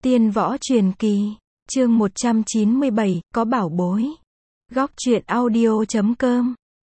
Tiên võ truyền kỳ, chương 197, có bảo bối. Góc truyện audio.com.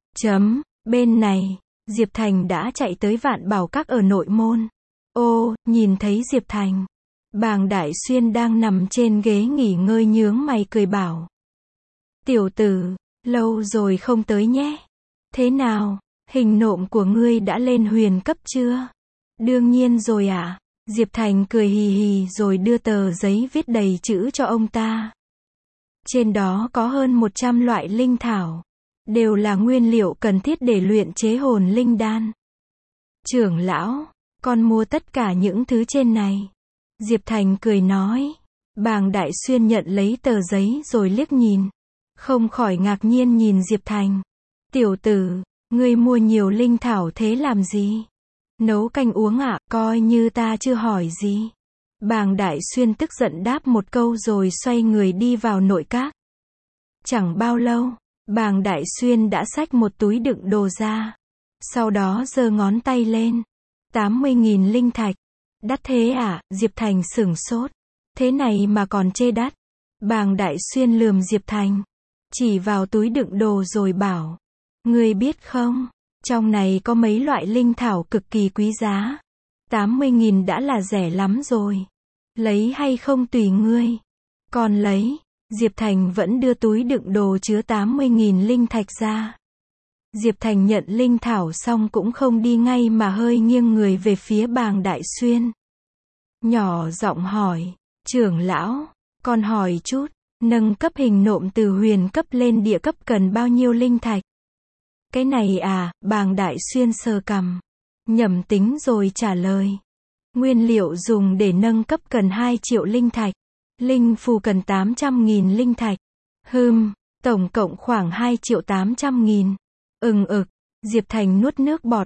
Bên này, Diệp Thành đã chạy tới Vạn Bảo Các ở nội môn. Ô, nhìn thấy Diệp Thành. Bàng Đại Xuyên đang nằm trên ghế nghỉ ngơi nhướng mày cười bảo. Tiểu tử, lâu rồi không tới nhé. Thế nào, hình nộm của ngươi đã lên huyền cấp chưa? Đương nhiên rồi ạ. Diệp Thành cười hì hì rồi đưa tờ giấy viết đầy chữ cho ông ta. Trên đó có hơn 100 loại linh thảo. Đều là nguyên liệu cần thiết để luyện chế hồn linh đan. Trưởng lão, con mua tất cả những thứ trên này. Diệp Thành cười nói. Bàng Đại Xuyên nhận lấy tờ giấy rồi liếc nhìn. Không khỏi ngạc nhiên nhìn Diệp Thành. Tiểu tử, ngươi mua nhiều linh thảo thế làm gì? Nấu canh uống ạ, coi như ta chưa hỏi gì. Bàng Đại Xuyên tức giận đáp một câu rồi xoay người đi vào nội các. Chẳng bao lâu, Bàng Đại Xuyên đã xách một túi đựng đồ ra. Sau đó giơ ngón tay lên. 80.000 linh thạch. Đắt thế à? Diệp Thành sửng sốt. Thế này mà còn chê đắt. Bàng Đại Xuyên lườm Diệp Thành. Chỉ vào túi đựng đồ rồi bảo. Ngươi biết không? Trong này có mấy loại linh thảo cực kỳ quý giá. 80.000 đã là rẻ lắm rồi. Lấy hay không tùy ngươi. Còn lấy. Diệp Thành vẫn đưa túi đựng đồ chứa 80.000 linh thạch ra. Diệp Thành nhận linh thảo xong cũng không đi ngay mà hơi nghiêng người về phía Bàng Đại Xuyên. Nhỏ giọng hỏi. Trưởng lão, con hỏi chút. Nâng cấp hình nộm từ huyền cấp lên địa cấp cần bao nhiêu linh thạch? Cái này à? Bàng Đại Xuyên sờ cằm. Nhẩm tính rồi trả lời. Nguyên liệu dùng để nâng cấp cần 2 triệu linh thạch. Linh phù cần 800.000 linh thạch. Tổng cộng khoảng 2.800.000. Diệp Thành nuốt nước bọt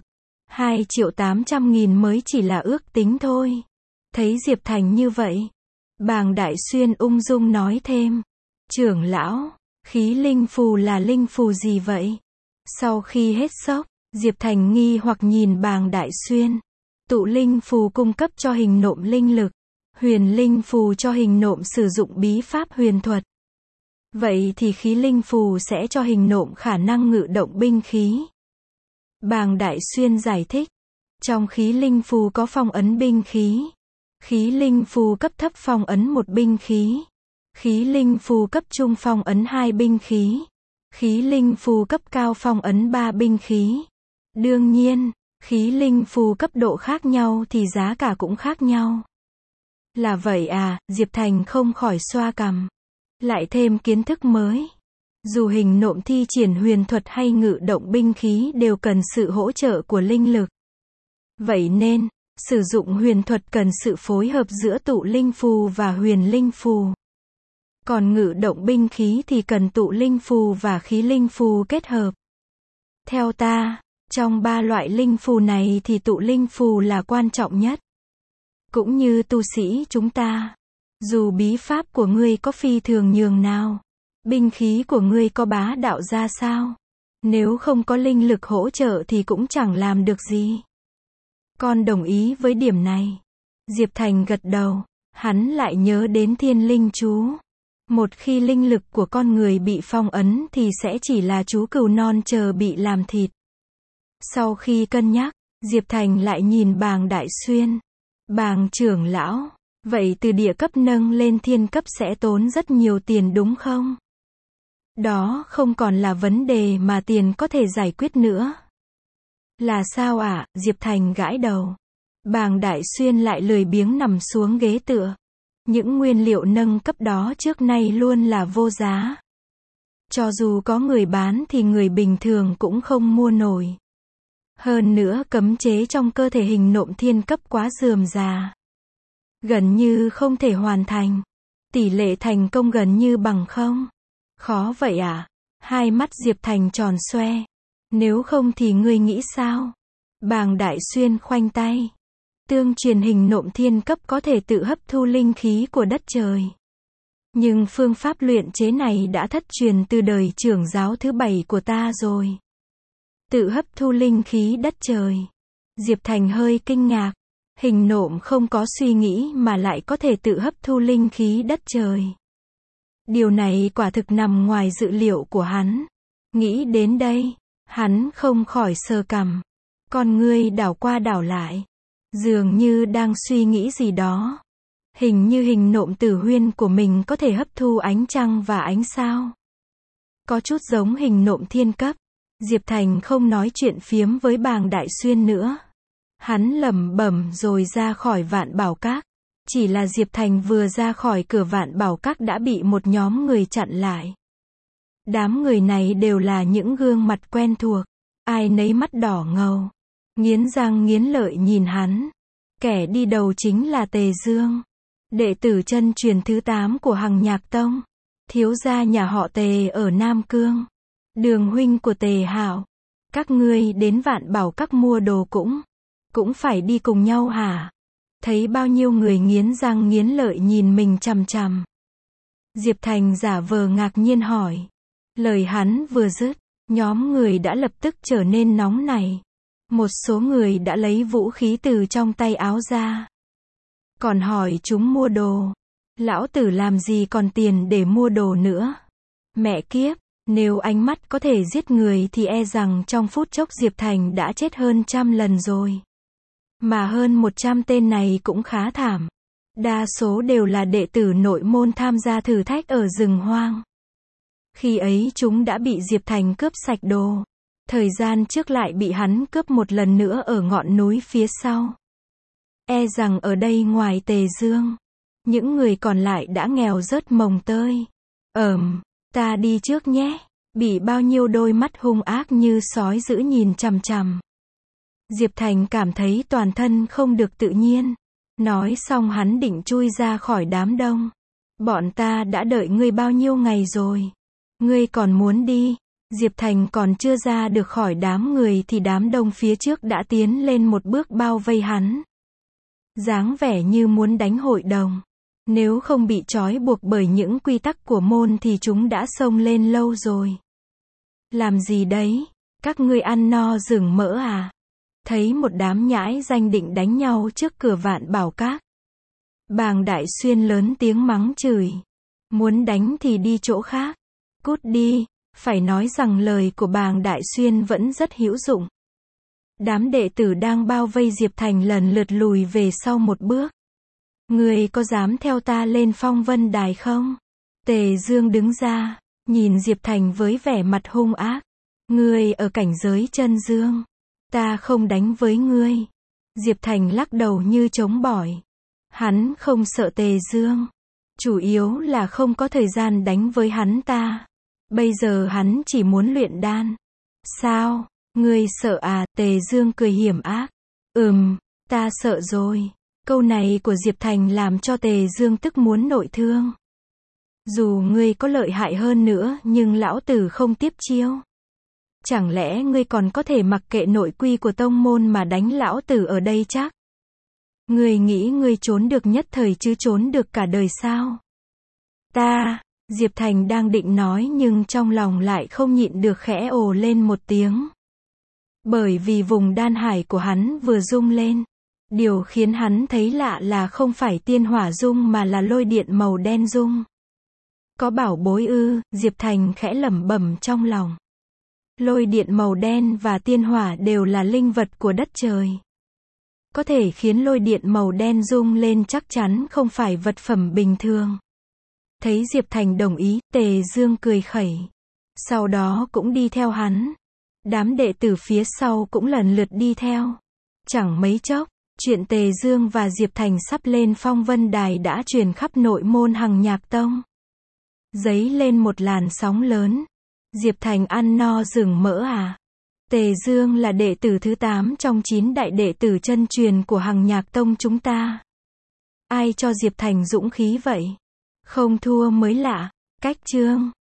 2.800.000 mới chỉ là ước tính thôi. Thấy Diệp Thành như vậy, Bàng Đại Xuyên ung dung nói thêm. Trưởng lão, khí linh phù là linh phù gì vậy? Sau khi hết sốc, Diệp Thành nghi hoặc nhìn Bàng Đại Xuyên. Tụ linh phù cung cấp cho hình nộm linh lực. Huyền linh phù cho hình nộm sử dụng bí pháp huyền thuật. Vậy thì khí linh phù sẽ cho hình nộm khả năng ngự động binh khí. Bàng Đại Xuyên giải thích. Trong khí linh phù có phong ấn binh khí. Khí linh phù cấp thấp phong ấn 1 binh khí. Khí linh phù cấp trung phong ấn 2 binh khí. Khí linh phù cấp cao phong ấn 3 binh khí. Đương nhiên, khí linh phù cấp độ khác nhau thì giá cả cũng khác nhau. Là vậy à? Diệp Thành không khỏi xoa cằm. Lại thêm kiến thức mới. Dù hình nộm thi triển huyền thuật hay ngự động binh khí đều cần sự hỗ trợ của linh lực. Vậy nên, sử dụng huyền thuật cần sự phối hợp giữa tụ linh phù và huyền linh phù. Còn ngự động binh khí thì cần tụ linh phù và khí linh phù kết hợp. Theo ta, trong 3 loại linh phù này thì tụ linh phù là quan trọng nhất. Cũng như tu sĩ chúng ta. Dù bí pháp của ngươi có phi thường nhường nào, binh khí của ngươi có bá đạo ra sao, nếu không có linh lực hỗ trợ thì cũng chẳng làm được gì. Con đồng ý với điểm này. Diệp Thành gật đầu. Hắn lại nhớ đến thiên linh chú. Một khi linh lực của con người bị phong ấn thì sẽ chỉ là chú cừu non chờ bị làm thịt. Sau khi cân nhắc, Diệp Thành lại nhìn Bàng Đại Xuyên. Bàng trưởng lão, vậy từ địa cấp nâng lên thiên cấp sẽ tốn rất nhiều tiền đúng không? Đó không còn là vấn đề mà tiền có thể giải quyết nữa. Là sao ạ? Diệp Thành gãi đầu. Bàng Đại Xuyên lại lười biếng nằm xuống ghế tựa. Những nguyên liệu nâng cấp đó trước nay luôn là vô giá. Cho dù có người bán thì người bình thường cũng không mua nổi. Hơn nữa cấm chế trong cơ thể hình nộm thiên cấp quá rườm rà. Gần như không thể hoàn thành. Tỷ lệ thành công gần như bằng không. Khó vậy à? Hai mắt Diệp Thành tròn xoe. Nếu không thì ngươi nghĩ sao? Bàng Đại Xuyên khoanh tay. Tương truyền hình nộm thiên cấp có thể tự hấp thu linh khí của đất trời. Nhưng phương pháp luyện chế này đã thất truyền từ đời trưởng giáo thứ 7 của ta rồi. Tự hấp thu linh khí đất trời. Diệp Thành hơi kinh ngạc. Hình nộm không có suy nghĩ mà lại có thể tự hấp thu linh khí đất trời. Điều này quả thực nằm ngoài dự liệu của hắn. Nghĩ đến đây, hắn không khỏi sờ cằm. Con ngươi đảo qua đảo lại. Dường như đang suy nghĩ gì đó. Hình như hình nộm tử huyên của mình có thể hấp thu ánh trăng và ánh sao. Có chút giống hình nộm thiên cấp. Diệp Thành không nói chuyện phiếm với Bàng Đại Xuyên nữa. Hắn lẩm bẩm rồi ra khỏi Vạn Bảo Các. Chỉ là Diệp Thành vừa ra khỏi cửa Vạn Bảo Các đã bị một nhóm người chặn lại. Đám người này đều là những gương mặt quen thuộc. Ai nấy mắt đỏ ngầu. Nghiến răng nghiến lợi nhìn hắn. Kẻ đi đầu chính là Tề Dương. Đệ tử chân truyền thứ 8 của Hằng Nhạc Tông. Thiếu gia nhà họ Tề ở Nam Cương. Đường huynh của Tề Hạo. Các ngươi đến Vạn Bảo Các mua đồ cũng phải đi cùng nhau hả? Thấy bao nhiêu người nghiến răng nghiến lợi nhìn mình chằm chằm. Diệp Thành giả vờ ngạc nhiên hỏi. Lời hắn vừa dứt, nhóm người đã lập tức trở nên nóng nảy. Một số người đã lấy vũ khí từ trong tay áo ra. Còn hỏi chúng mua đồ. Lão tử làm gì còn tiền để mua đồ nữa? Mẹ kiếp, nếu ánh mắt có thể giết người thì e rằng trong phút chốc Diệp Thành đã chết hơn 100 lần rồi. Mà hơn 100 tên này cũng khá thảm. Đa số đều là đệ tử nội môn tham gia thử thách ở rừng hoang. Khi ấy chúng đã bị Diệp Thành cướp sạch đồ. Thời gian trước lại bị hắn cướp một lần nữa ở ngọn núi phía sau. E rằng ở đây ngoài Tề Dương, những người còn lại đã nghèo rớt mồng tơi. Ta đi trước nhé. Bị bao nhiêu đôi mắt hung ác như sói dữ nhìn chằm chằm. Diệp Thành cảm thấy toàn thân không được tự nhiên. Nói xong hắn định chui ra khỏi đám đông. Bọn ta đã đợi ngươi bao nhiêu ngày rồi. Ngươi còn muốn đi? Diệp Thành còn chưa ra được khỏi đám người thì đám đông phía trước đã tiến lên một bước bao vây hắn. Dáng vẻ như muốn đánh hội đồng. Nếu không bị trói buộc bởi những quy tắc của môn thì chúng đã xông lên lâu rồi. Làm gì đấy? Các ngươi ăn no rừng mỡ à? Thấy một đám nhãi danh định đánh nhau trước cửa Vạn Bảo Các. Bàng Đại Xuyên lớn tiếng mắng chửi. Muốn đánh thì đi chỗ khác. Cút đi. Phải nói rằng lời của Bàng Đại Xuyên vẫn rất hữu dụng. Đám đệ tử đang bao vây Diệp Thành lần lượt lùi về sau một bước. Ngươi có dám theo ta lên Phong Vân Đài không? Tề Dương đứng ra, nhìn Diệp Thành với vẻ mặt hung ác. Ngươi ở cảnh giới chân dương. Ta không đánh với ngươi. Diệp Thành lắc đầu như chống bỏi. Hắn không sợ Tề Dương. Chủ yếu là không có thời gian đánh với hắn ta. Bây giờ hắn chỉ muốn luyện đan. Sao? Ngươi sợ à? Tề Dương cười hiểm ác. Ta sợ rồi. Câu này của Diệp Thành làm cho Tề Dương tức muốn nội thương. Dù ngươi có lợi hại hơn nữa nhưng lão tử không tiếp chiêu. Chẳng lẽ ngươi còn có thể mặc kệ nội quy của tông môn mà đánh lão tử ở đây chắc? Ngươi nghĩ ngươi trốn được nhất thời chứ trốn được cả đời sao? Diệp Thành đang định nói nhưng trong lòng lại không nhịn được khẽ ồ lên một tiếng. Bởi vì vùng đan hải của hắn vừa rung lên. Điều khiến hắn thấy lạ là không phải tiên hỏa rung mà là lôi điện màu đen rung. Có bảo bối ư? Diệp Thành khẽ lẩm bẩm trong lòng. Lôi điện màu đen và tiên hỏa đều là linh vật của đất trời. Có thể khiến lôi điện màu đen rung lên chắc chắn không phải vật phẩm bình thường. Thấy Diệp Thành đồng ý, Tề Dương cười khẩy. Sau đó cũng đi theo hắn. Đám đệ tử phía sau cũng lần lượt đi theo. Chẳng mấy chốc, chuyện Tề Dương và Diệp Thành sắp lên Phong Vân Đài đã truyền khắp nội môn Hằng Nhạc Tông. Dấy lên một làn sóng lớn. Diệp Thành ăn no rừng mỡ à? Tề Dương là đệ tử thứ 8 trong 9 đại đệ tử chân truyền của Hằng Nhạc Tông chúng ta. Ai cho Diệp Thành dũng khí vậy? Không thua mới lạ. Cách chương